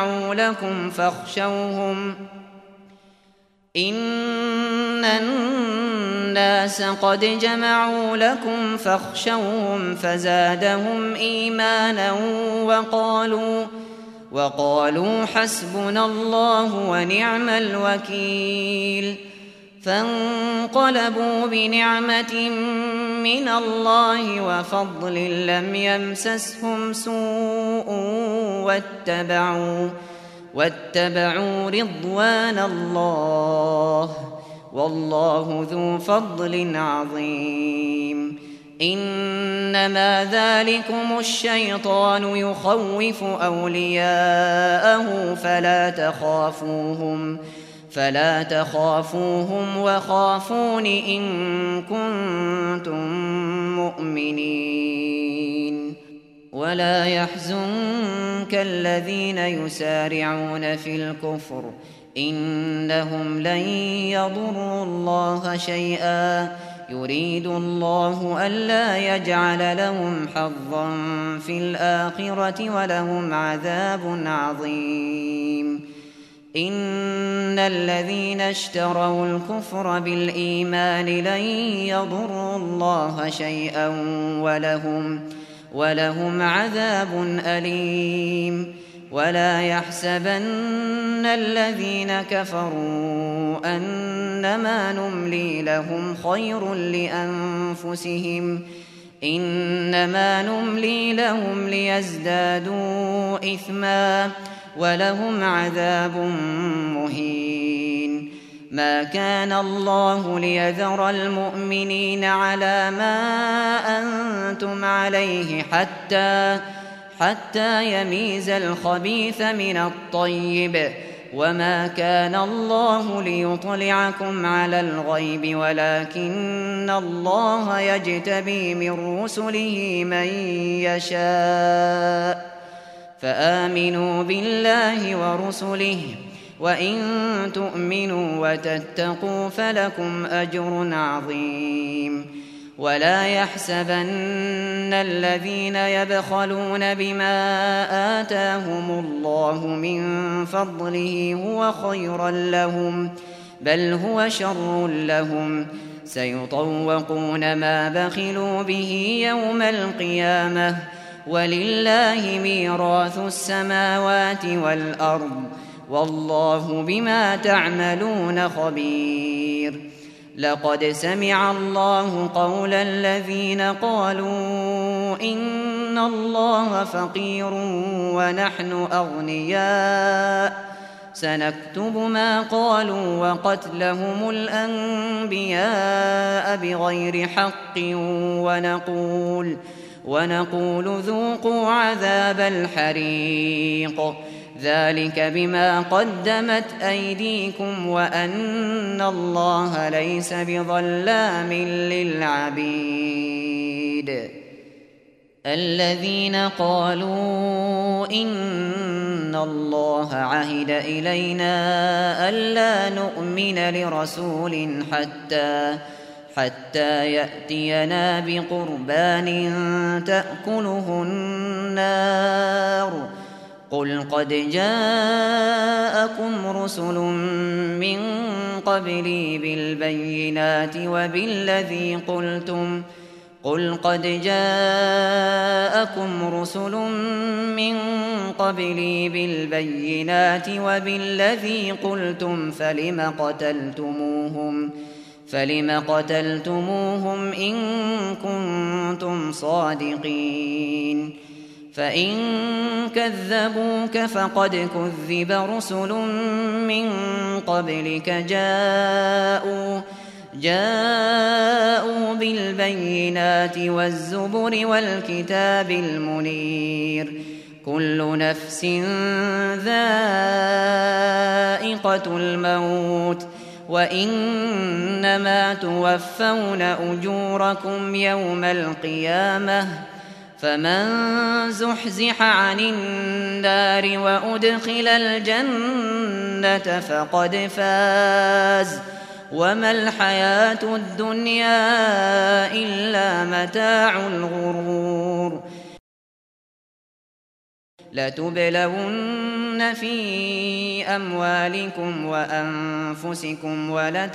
جمعوا لكم فاخشوهم فزادهم إيمانا وقالوا حسبنا الله ونعم الوكيل. فانقلبوا بنعمة من الله وفضل لم يمسسهم سوء واتبعوا رضوان الله والله ذو فضل عظيم. إنما ذلكم الشيطان يخوف أولياءه فلا تخافوهم وخافون إن كنتم مؤمنين. ولا يحزنك الذين يسارعون في الكفر إنهم لن يضروا الله شيئا يريد الله ألا يجعل لهم حظا في الآخرة ولهم عذاب عظيم. إن الذين اشتروا الكفر بالإيمان لن يضروا الله شيئا ولهم عذاب أليم. ولا يحسبن الذين كفروا أنما نملي لهم خير لأنفسهم إنما نملي لهم ليزدادوا إثما ولهم عذاب مهين. ما كان الله ليذر المؤمنين على ما أنتم عليه حتى يميز الخبيث من الطيب، وما كان الله ليطلعكم على الغيب ولكن الله يجتبي من رسله من يشاء، فآمنوا بالله ورسله، وإن تؤمنوا وتتقوا فلكم أجر عظيم. ولا يحسبن الذين يبخلون بما آتاهم الله من فضله هو خيرا لهم، بل هو شر لهم، سيطوقون ما بخلوا به يوم القيامة، ولله ميراث السماوات والأرض، والله بما تعملون خبير. لقد سمع الله قول الذين قالوا إن الله فقير ونحن أغنياء، سنكتب ما قالوا وقتلهم الأنبياء بغير حق ونقول ذوقوا عذاب الحريق، ذلك بما قدمت أيديكم وأن الله ليس بظلام للعبيد. الذين قالوا إن الله عهد إلينا ألا نؤمن لرسول حتى يأتينا بقربان تأكله النار، قل قد جاءكم رسل من قبلي بالبينات وبالذي قلتم فلم قتلتموهم إن كنتم صادقين. فإن كذبوك فقد كذب رسل من قبلك جاءوا بالبينات والزبر والكتاب المنير، كل نفس ذائقة الموت، وإنما توفون أجوركم يوم القيامة، فمن زحزح عن النار وأدخل الجنة فقد فاز، وما الحياة الدنيا إلا متاع الغرور. لتبلون في أموالكم وأنفسكم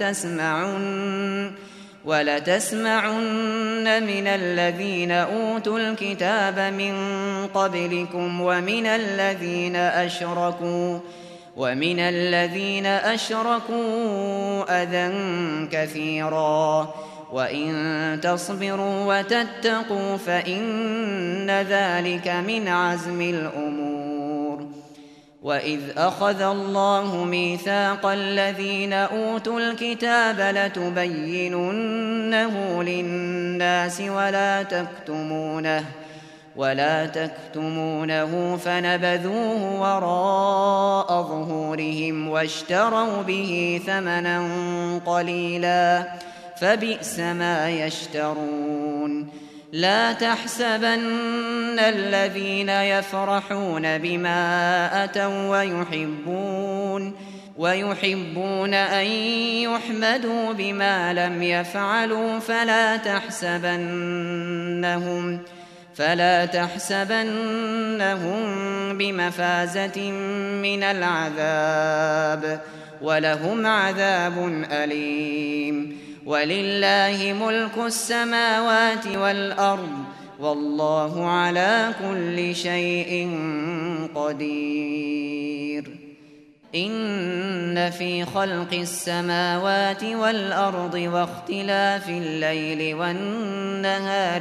ولتسمعن من الذين أوتوا الكتاب من قبلكم ومن الذين أشركوا أذى كثيرا، وإن تصبروا وتتقوا فإن ذلك من عزم الأمور. وإذ أخذ الله ميثاق الذين أوتوا الكتاب لتبيننه للناس ولا تكتمونه فنبذوه وراء ظهورهم واشتروا به ثمنا قليلا، فبئس ما يشترون. لا تحسبن الذين يفرحون بما أتوا ويحبون أن يحمدوا بما لم يفعلوا فلا تحسبنهم بمفازة من العذاب، ولهم عذاب أليم. ولله ملك السماوات والأرض، والله على كل شيء قدير. إن في خلق السماوات والأرض واختلاف الليل والنهار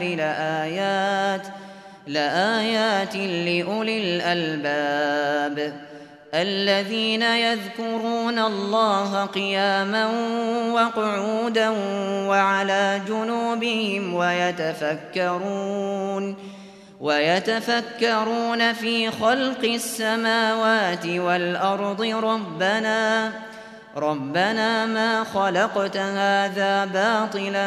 لآيات لأولي الألباب. الذين يذكرون الله قياما وقعودا وعلى جنوبهم ويتفكرون في خلق السماوات والأرض ربنا ما خلقت هذا باطلا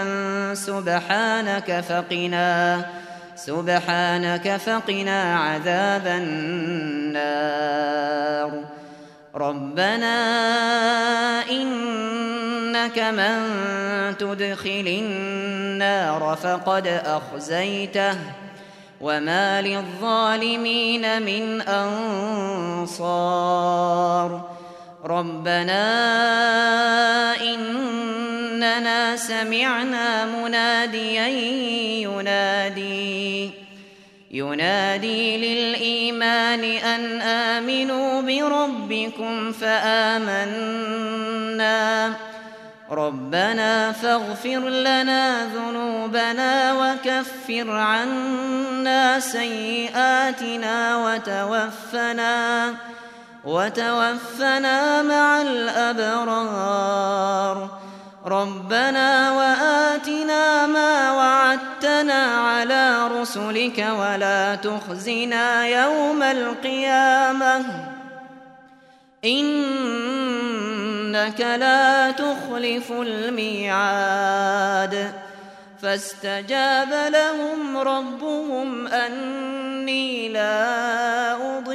سبحانك فقنا عذاب النار. ربنا إنك من تدخل النار فقد أخزيته وما للظالمين من أنصار. ربنا إننا سمعنا مناديا ينادي للإيمان أن آمنوا بربكم فآمنا. ربنا فاغفر لنا ذنوبنا وكفر عنا سيئاتنا وتوفنا مع الأبرار. ربنا وآتنا ما وعدتنا على رسلك ولا تخزنا يوم القيامة إنك لا تخلف الميعاد. فاستجاب لهم ربهم أني لا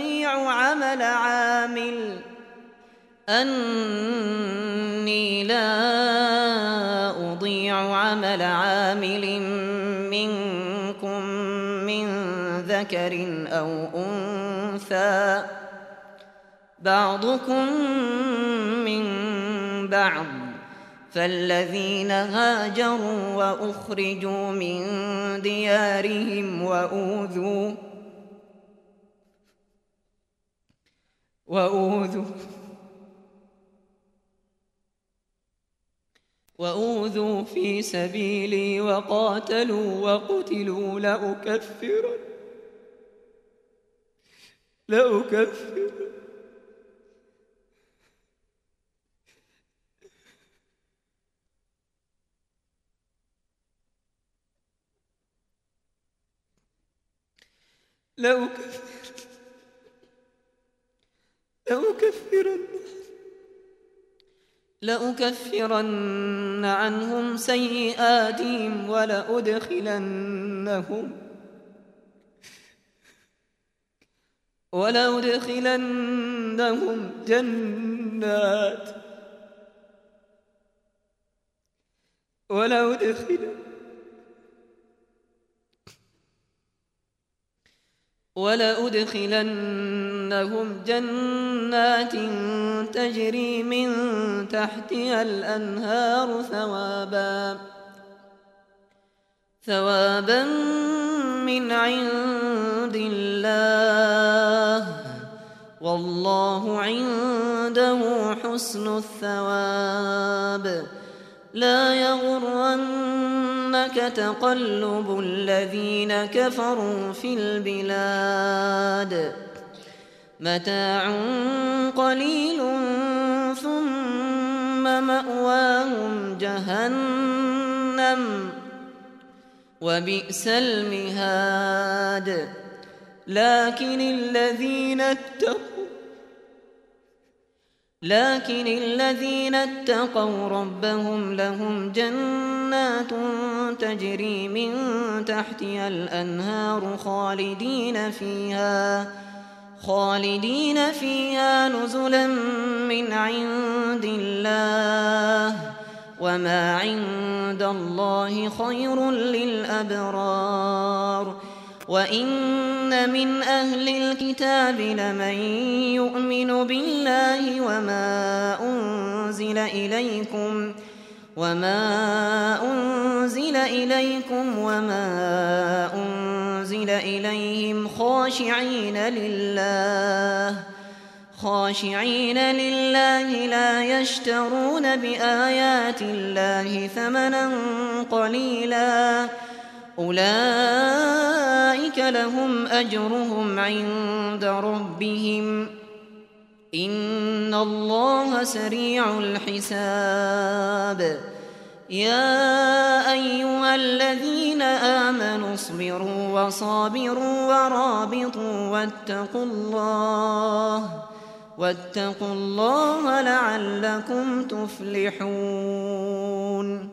أضيع عمل عامل منكم من ذكر أو أنثى بعضكم من بعض. فالذين هاجروا وأخرجوا من ديارهم وأوذوا في سبيلي وقاتلوا وقتلوا لأكفرن عنهم سيئاتهم ولأدخلنهم جنات تجري من تحتها الأنهار ثوابا من عند الله والله عنده حسن الثواب. لا يغرنك تقلب الذين كفروا في البلاد متاع قليل ثم مأواهم جهنم وبئس المهاد. لكن الذين اتقوا ربهم لهم جنات تجري من تحتها الأنهار خالدين فيها نزلا من عند الله وما عند الله خير للأبرار. وإن من أهل الكتاب لمن يؤمن بالله وما أنزل إليكم وما أنزل إليهم خاشعين لله لا يشترون بآيات الله ثمنا قليلا أولئك لهم أجرهم عند ربهم إن الله سريع الحساب يا أيها الذين آمنوا اصبروا وصابروا ورابطوا واتقوا الله لعلكم تفلحون